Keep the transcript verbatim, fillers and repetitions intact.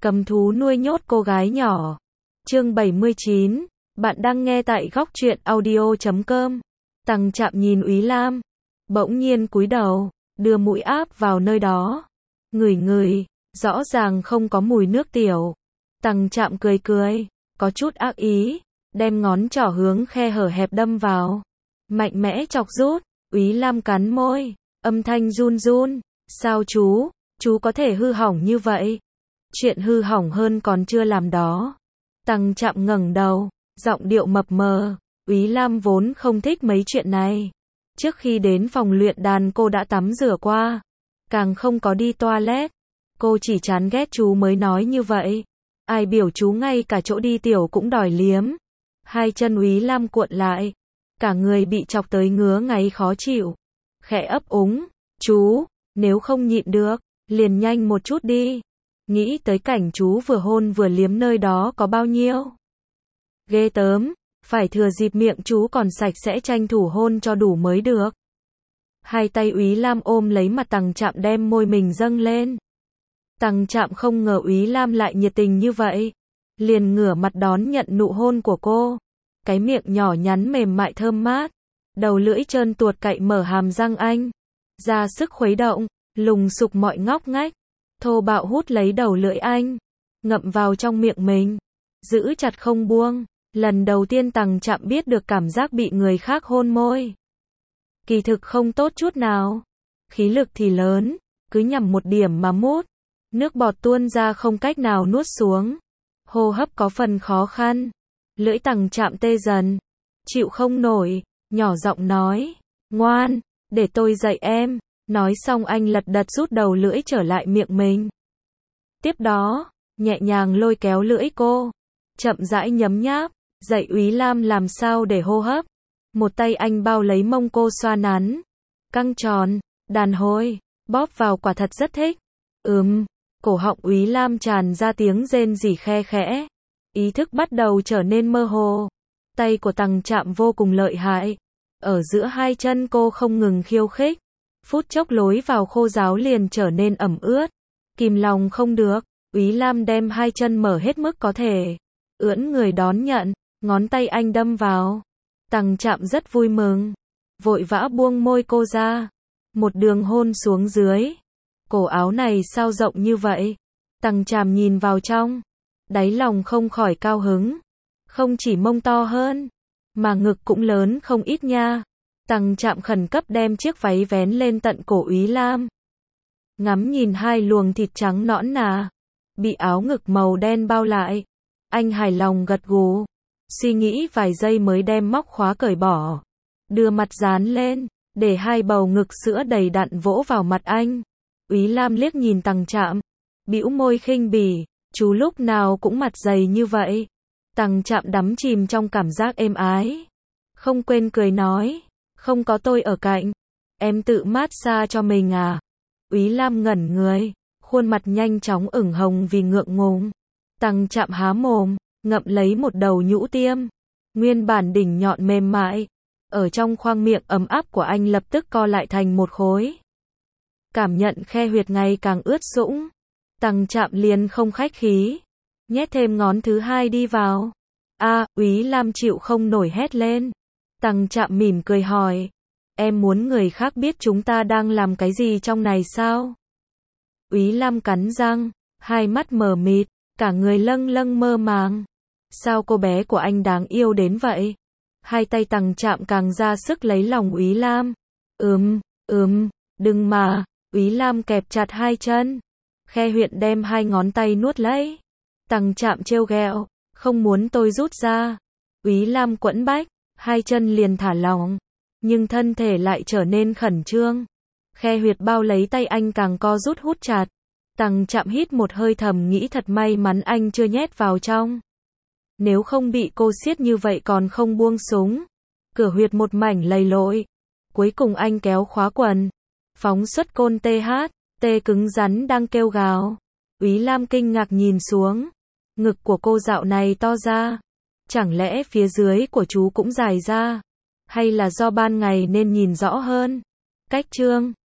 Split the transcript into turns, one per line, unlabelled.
Cầm thú nuôi nhốt cô gái nhỏ. Chương bảy mươi chín. Bạn đang nghe tại góc truyện audio chấm com. Tằng Trạm nhìn Úy Lam, bỗng nhiên cúi đầu, đưa mũi áp vào nơi đó. Ngửi ngửi, rõ ràng không có mùi nước tiểu. Tằng Trạm cười cười, có chút ác ý, đem ngón trỏ hướng khe hở hẹp đâm vào. Mạnh mẽ chọc rút, Úy Lam cắn môi, âm thanh run run. Sao chú, chú có thể hư hỏng như vậy? Chuyện hư hỏng hơn còn chưa làm đó. Tằng Trạm ngẩng đầu, giọng điệu mập mờ. Úy Lam vốn không thích mấy chuyện này. Trước khi đến phòng luyện đàn cô đã tắm rửa qua, càng không có đi toilet. Cô chỉ chán ghét chú mới nói như vậy. Ai biểu chú ngay cả chỗ đi tiểu cũng đòi liếm. Hai chân Úy Lam cuộn lại, cả người bị chọc tới ngứa ngáy khó chịu. Khẽ ấp úng, chú, nếu không nhịn được, liền nhanh một chút đi. Nghĩ tới cảnh chú vừa hôn vừa liếm nơi đó có bao nhiêu ghê tớm, phải thừa dịp miệng chú còn sạch sẽ tranh thủ hôn cho đủ mới được. Hai tay Úy Lam ôm lấy mặt Tằng Trạm đem môi mình dâng lên. Tằng Trạm không ngờ Úy Lam lại nhiệt tình như vậy, liền ngửa mặt đón nhận nụ hôn của cô. Cái miệng nhỏ nhắn mềm mại thơm mát, đầu lưỡi trơn tuột cạy mở hàm răng anh, ra sức khuấy động, lùng sục mọi ngóc ngách, thô bạo hút lấy đầu lưỡi anh, ngậm vào trong miệng mình, giữ chặt không buông. Lần đầu tiên Tằng Trạm biết được cảm giác bị người khác hôn môi. Kỳ thực không tốt chút nào. Khí lực thì lớn, cứ nhằm một điểm mà mút. Nước bọt tuôn ra không cách nào nuốt xuống. Hô hấp có phần khó khăn. Lưỡi Tằng Trạm tê dần, chịu không nổi, nhỏ giọng nói, ngoan, để tôi dạy em. Nói xong anh lật đật rút đầu lưỡi trở lại miệng mình. Tiếp đó, nhẹ nhàng lôi kéo lưỡi cô, chậm rãi nhấm nháp, dạy Úy Lam làm sao để hô hấp. Một tay anh bao lấy mông cô xoa nắn, căng tròn, đàn hồi, bóp vào quả thật rất thích. Ừm, cổ họng Úy Lam tràn ra tiếng rên rỉ khe khẽ. Ý thức bắt đầu trở nên mơ hồ. Tay của Tằng Trạm vô cùng lợi hại. Ở giữa hai chân cô không ngừng khiêu khích. Phút chốc lối vào khô ráo liền trở nên ẩm ướt. Kìm lòng không được, Úy Lam đem hai chân mở hết mức có thể. Ưỡn người đón nhận, ngón tay anh đâm vào. Tằng Trạm rất vui mừng, vội vã buông môi cô ra. Một đường hôn xuống dưới. Cổ áo này sao rộng như vậy? Tằng Trạm nhìn vào trong, đáy lòng không khỏi cao hứng. Không chỉ mông to hơn, mà ngực cũng lớn không ít nha. Tằng Trạm khẩn cấp đem chiếc váy vén lên tận cổ Úy Lam. Ngắm nhìn hai luồng thịt trắng nõn nà, bị áo ngực màu đen bao lại. Anh hài lòng gật gù, suy nghĩ vài giây mới đem móc khóa cởi bỏ. Đưa mặt dán lên, để hai bầu ngực sữa đầy đặn vỗ vào mặt anh. Úy Lam liếc nhìn Tằng Trạm, bĩu môi khinh bỉ, chú lúc nào cũng mặt dày như vậy. Tằng Trạm đắm chìm trong cảm giác êm ái, không quên cười nói, không có tôi ở cạnh, em tự mát xa cho mình à? Úy Lam ngẩn người, khuôn mặt nhanh chóng ửng hồng vì ngượng ngùng. Tằng Trạm há mồm, ngậm lấy một đầu nhũ tiêm, nguyên bản đỉnh nhọn mềm mại, ở trong khoang miệng ấm áp của anh lập tức co lại thành một khối. Cảm nhận khe huyệt ngày càng ướt sũng, Tằng Trạm liền không khách khí, nhét thêm ngón thứ hai đi vào. A, Úy Lam chịu không nổi hét lên. Tằng Trạm mỉm cười hỏi, em muốn người khác biết chúng ta đang làm cái gì trong này sao? Úy Lam cắn răng, hai mắt mờ mịt, cả người lâng lâng mơ màng. Sao cô bé của anh đáng yêu đến vậy? Hai tay Tằng Trạm càng ra sức lấy lòng Úy Lam. Ừm, ừm, đừng mà. Úy Lam kẹp chặt hai chân, khe huyệt đem hai ngón tay nuốt lấy. Tằng Trạm trêu ghẹo, không muốn tôi rút ra. Úy Lam quẫn bách, hai chân liền thả lỏng, nhưng thân thể lại trở nên khẩn trương. Khe huyệt bao lấy tay anh càng co rút hút chặt. Tằng Trạm hít một hơi thầm nghĩ thật may mắn anh chưa nhét vào trong. Nếu không bị cô siết như vậy còn không buông súng. Cửa huyệt một mảnh lầy lội. Cuối cùng anh kéo khóa quần, phóng xuất côn tê hát, tê cứng rắn đang kêu gào. Úy Lam kinh ngạc nhìn xuống. Ngực của cô dạo này to ra. Chẳng lẽ phía dưới của chú cũng dài ra? Hay là do ban ngày nên nhìn rõ hơn? Cách chương